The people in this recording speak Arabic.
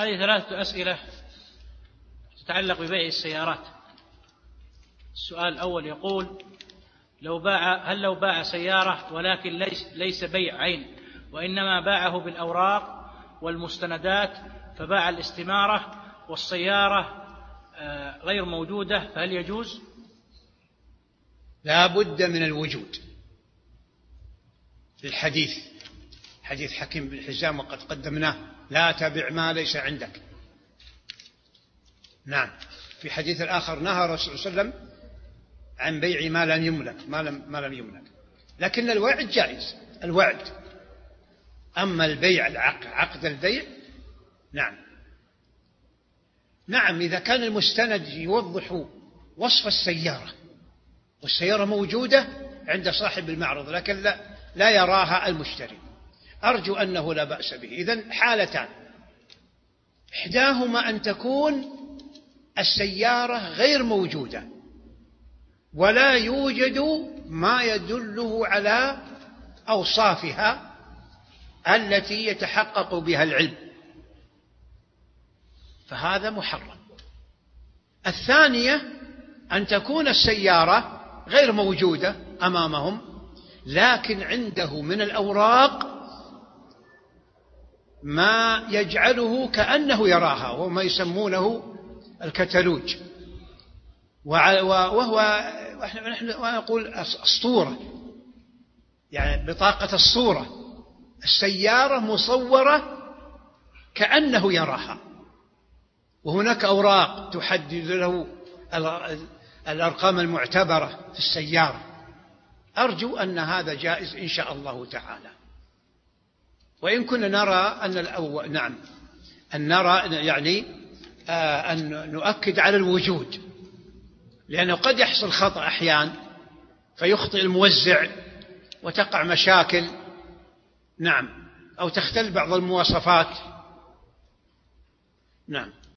هذه 3 أسئلة تتعلق ببيع السيارات. السؤال الأول يقول: هل لو باع سيارة ولكن ليس بيع عين، وإنما باعه بالأوراق والمستندات، فباع الاستمارة والسيارة غير موجودة، فهل يجوز؟ لا بد من الوجود. الحديث حديث حكيم بن حزام وقد قدمناه: لا تبع ما ليس عندك. نعم. في حديث الآخر نهى الرسول صلى الله عليه وسلم عن بيع ما لم يملك، ما لم يملك. لكن الوعد جائز، الوعد. أما البيع، عقد البيع، نعم إذا كان المستند يوضح وصف السيارة والسيارة موجودة عند صاحب المعرض لكن لا يراها المشتري، أرجو أنه لا بأس به. إذن حالتان: إحداهما أن تكون السيارة غير موجودة ولا يوجد ما يدله على أوصافها التي يتحقق بها العلم، فهذا محرم. الثانية أن تكون السيارة غير موجودة أمامهم لكن عنده من الأوراق ما يجعله كأنه يراها، وما يسمونه الكتالوج، وهو نحن نقول الصورة، يعني بطاقة الصورة، السيارة مصورة كأنه يراها، وهناك أوراق تحدد له الأرقام المعتبرة في السيارة. أرجو أن هذا جائز إن شاء الله تعالى. وإن كنا نرى أن أن نرى يعني أن نؤكد على الوجود، لأنه قد يحصل خطأ أحيان فيخطئ الموزع وتقع مشاكل، أو تختل بعض المواصفات.